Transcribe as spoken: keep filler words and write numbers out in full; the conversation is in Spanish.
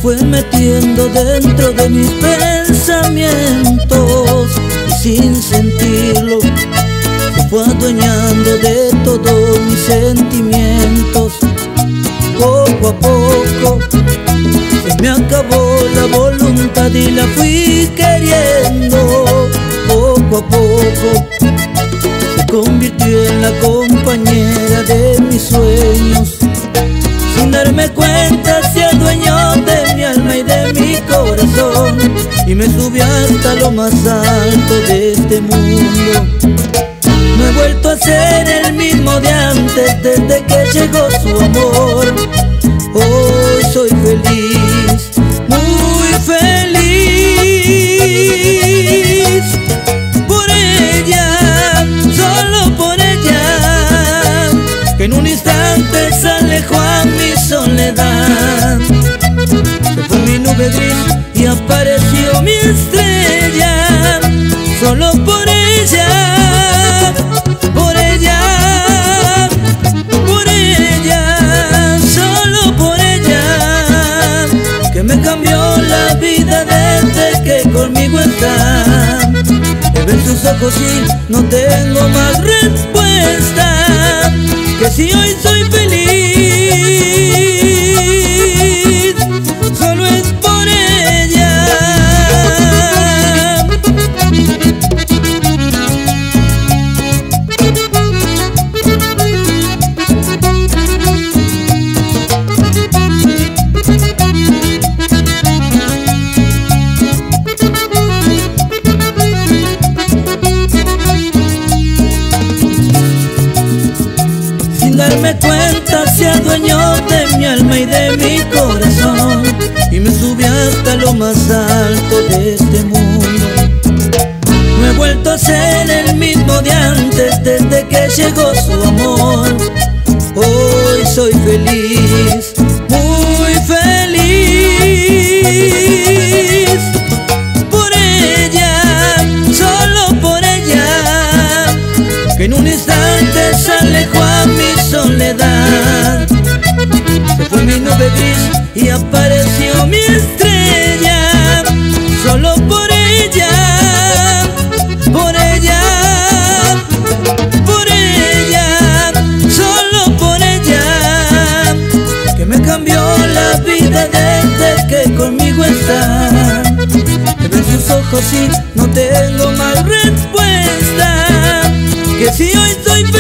fue metiendo dentro de mis pensamientos y sin sentirlo se fue adueñando de todos mis sentimientos. Poco a poco se me acabó la voluntad y la fui queriendo. Poco a poco se convirtió en la compañera de mis sueños. Sin darme cuenta se adueñó de mi alma y de mi corazón y me subió hasta lo más alto de este mundo. No he vuelto a ser el mismo de antes desde que llegó su amor. Hoy soy feliz, muy feliz por ella, solo por ella, que en un instante se alejó a mi soledad. Se fue mi nube gris y apareció mi estrella, solo por ella, por ella, por ella, solo por ella, que me cambió la vida desde que conmigo está. Te ven sus ojos y no tengo más respuesta, que si hoy soy feliz, solo es por ella. Sin darme cuenta se adueñó de mi alma y de mi corazón y me subió hasta lo más alto de este mundo. No he vuelto a ser el mismo de antes desde que llegó su amor. Hoy soy feliz, muy feliz por ella, solo por ella, que en un instante se alejó a mi soledad. Se fue mi nube gris y apareció mi estrella, solo por ella, por ella, por ella, solo por ella, que me cambió la vida desde que conmigo está. Te ven sus ojos y no tengo más respuesta, que si hoy soy feliz,